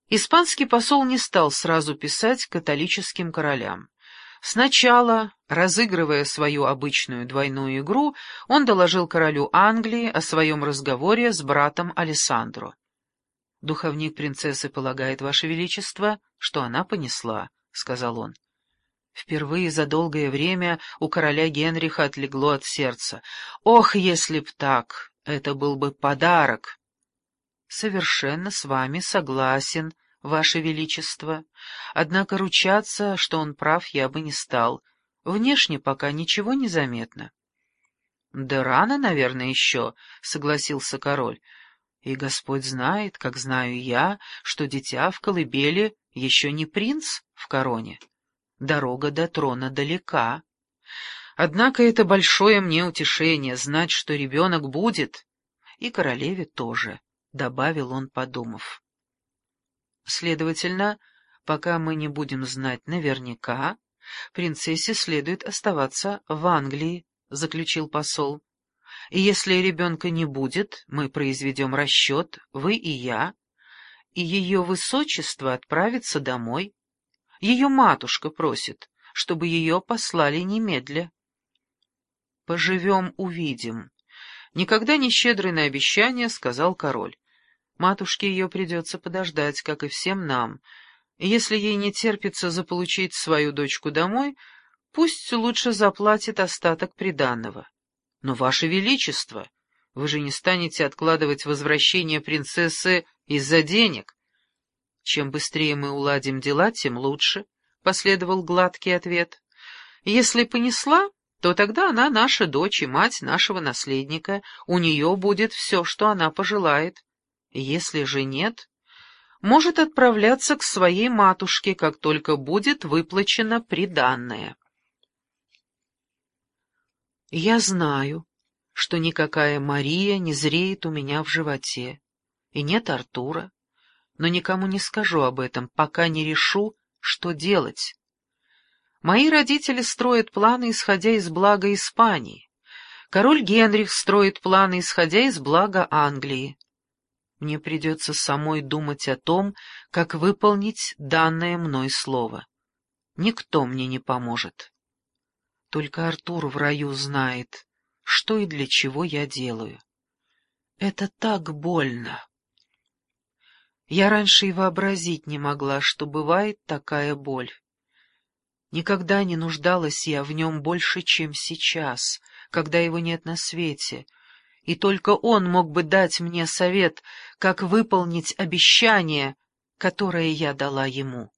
Испанский посол не стал сразу писать католическим королям. Сначала, разыгрывая свою обычную двойную игру, он доложил королю Англии о своем разговоре с братом Алессандро. «Духовник принцессы полагает, Ваше Величество, что она понесла», — сказал он. Впервые за долгое время у короля Генриха отлегло от сердца. «Ох, если б так! Это был бы подарок!» «Совершенно с вами согласен, Ваше Величество. Однако ручаться, что он прав, я бы не стал. Внешне пока ничего не заметно». «Да рано, наверное, еще», — согласился король. «И Господь знает, как знаю я, что дитя в колыбели еще не принц в короне. Дорога до трона далека. Однако это большое мне утешение знать, что ребенок будет, и королеве тоже», — добавил он, подумав. «Следовательно, пока мы не будем знать наверняка, принцессе следует оставаться в Англии», — заключил посол. «И если ребенка не будет, мы произведем расчет, вы и я, и ее высочество отправится домой. Ее матушка просит, чтобы ее послали немедля». «Поживем, увидим». Никогда не щедрый на обещания, сказал король. Матушке ее придется подождать, как и всем нам. И если ей не терпится заполучить свою дочку домой, пусть лучше заплатит остаток приданого. Но, Ваше Величество, вы же не станете откладывать возвращение принцессы из-за денег. Чем быстрее мы уладим дела, тем лучше, — последовал гладкий ответ. Если понесла, то тогда она наша дочь и мать нашего наследника, у нее будет все, что она пожелает. Если же нет, может отправляться к своей матушке, как только будет выплачено приданое. Я знаю, что никакая Мария не зреет у меня в животе, и нет Артура, но никому не скажу об этом, пока не решу, что делать. Мои родители строят планы, исходя из блага Испании. Король Генрих строит планы, исходя из блага Англии. Мне придется самой думать о том, как выполнить данное мной слово. Никто мне не поможет. Только Артур в раю знает, что и для чего я делаю. Это так больно. Я раньше и вообразить не могла, что бывает такая боль. Никогда не нуждалась я в нем больше, чем сейчас, когда его нет на свете, и только он мог бы дать мне совет, как выполнить обещание, которое я дала ему.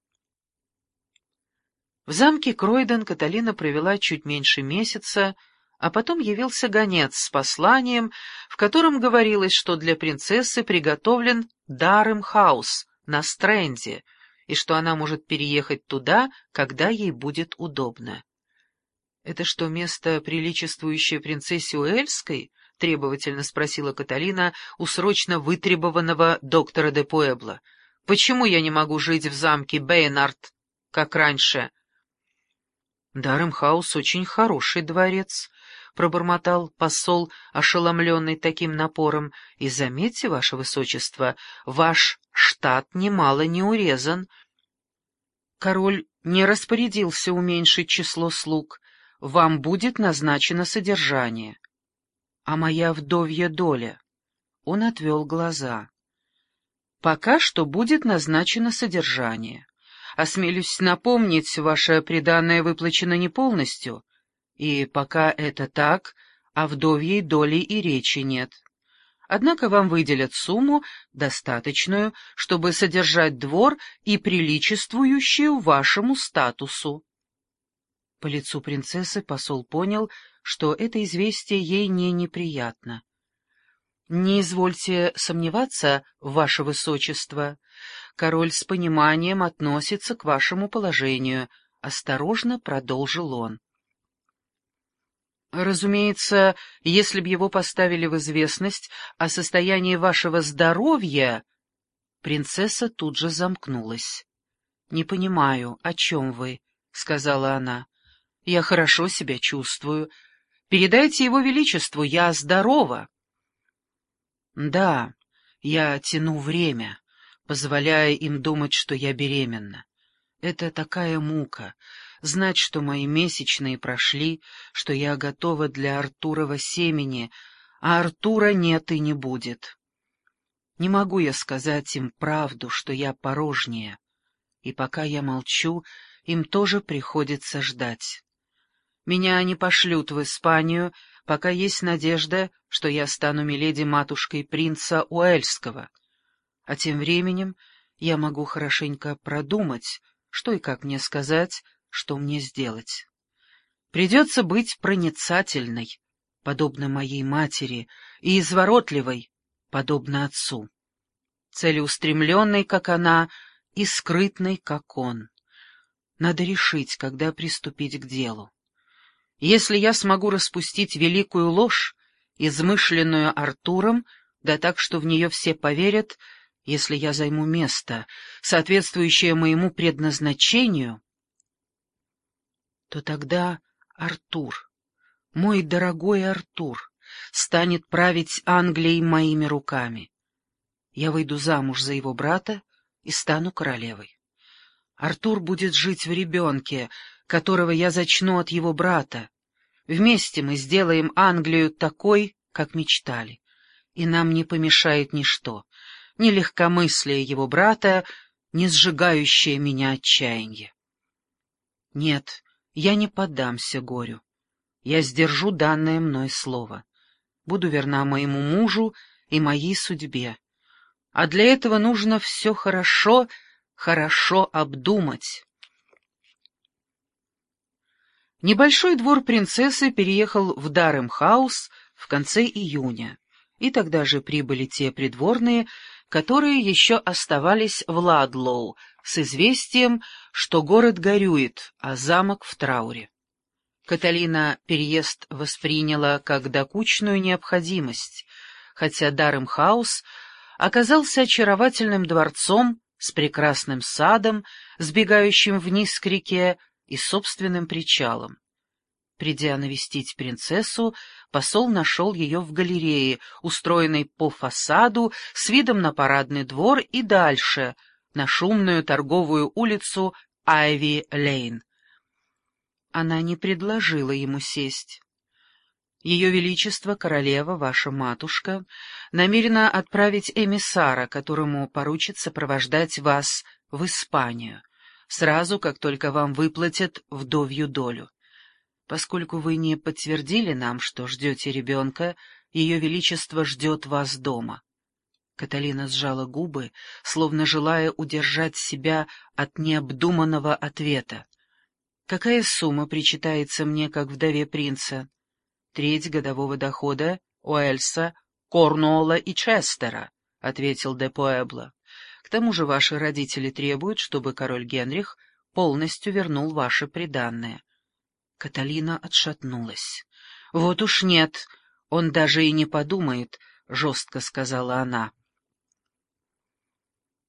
В замке Кройден Каталина провела чуть меньше месяца, а потом явился гонец с посланием, в котором говорилось, что для принцессы приготовлен Дарем-хаус на Стрэнде, и что она может переехать туда, когда ей будет удобно. «Это что, место, приличествующее принцессе Уэльской?» — требовательно спросила Каталина у срочно вытребованного доктора де Пуэбло. «Почему я не могу жить в замке Бейнард, как раньше?» «Дарем-хаус очень хороший дворец», — пробормотал посол, ошеломленный таким напором. «И заметьте, ваше высочество, ваш штат немало не урезан». Король не распорядился уменьшить число слуг. «Вам будет назначено содержание». «А моя вдовья доля?» Он отвел глаза. «Пока что будет назначено содержание. Осмелюсь напомнить, ваше приданое выплачено не полностью, и пока это так, о вдовьей доле и речи нет. Однако вам выделят сумму, достаточную, чтобы содержать двор и приличествующую вашему статусу». По лицу принцессы посол понял, что это известие ей не неприятно. «Не извольте сомневаться, ваше высочество. Король с пониманием относится к вашему положению», — осторожно продолжил он. «Разумеется, если б его поставили в известность о состоянии вашего здоровья...» Принцесса тут же замкнулась. «Не понимаю, о чем вы», — сказала она. «Я хорошо себя чувствую. Передайте его величеству, я здорова». «Да, я тяну время. позволяя им думать, что я беременна. Это такая мука — знать, что мои месячные прошли, что я готова для Артурова семени, а Артура нет и не будет. Не могу я сказать им правду, что я порожняя, и пока я молчу, им тоже приходится ждать. Меня не пошлют в Испанию, пока есть надежда, что я стану миледи-матушкой принца Уэльского. А тем временем я могу хорошенько продумать, что и как мне сказать, что мне сделать. Придется быть проницательной, подобно моей матери, и изворотливой, подобно отцу. Целеустремленной, как она, и скрытной, как он. Надо решить, когда приступить к делу. Если я смогу распустить великую ложь, измышленную Артуром, да так, что в нее все поверят, если я займу место, соответствующее моему предназначению, то тогда Артур, мой дорогой Артур, станет править Англией моими руками. Я выйду замуж за его брата и стану королевой. Артур будет жить в ребенке, которого я зачну от его брата. Вместе мы сделаем Англию такой, как мечтали, и нам не помешает ничто, ни легкомыслие его брата, ни сжигающее меня отчаяние. Нет, я не поддамся горю. Я сдержу данное мной слово. Буду верна моему мужу и моей судьбе. А для этого нужно все хорошо обдумать. Небольшой двор принцессы переехал в Дарем-хаус в конце июня, и тогда же прибыли те придворные, которые еще оставались в Ладлоу, с известием, что город горюет, а замок в трауре. Каталина переезд восприняла как докучную необходимость, хотя Дарем-хаус оказался очаровательным дворцом с прекрасным садом, сбегающим вниз к реке, и собственным причалом. Придя навестить принцессу, посол нашел ее в галерее, устроенной по фасаду, с видом на парадный двор и дальше, на шумную торговую улицу Айви-Лейн. Она не предложила ему сесть. Ее Величество, королева, ваша матушка, намерена отправить эмиссара, которому поручит сопровождать вас в Испанию, сразу, как только вам выплатят вдовью долю. Поскольку вы не подтвердили нам, что ждете ребенка, Ее Величество ждет вас дома. Каталина сжала губы, словно желая удержать себя от необдуманного ответа. Какая сумма причитается мне, как вдове принца? 1/3 годового дохода Уэльса, Корнуолла и Честера, — ответил де Пуэбло. К тому же ваши родители требуют, чтобы король Генрих полностью вернул ваше приданное. Каталина отшатнулась. — Вот уж нет, он даже и не подумает, — жестко сказала она.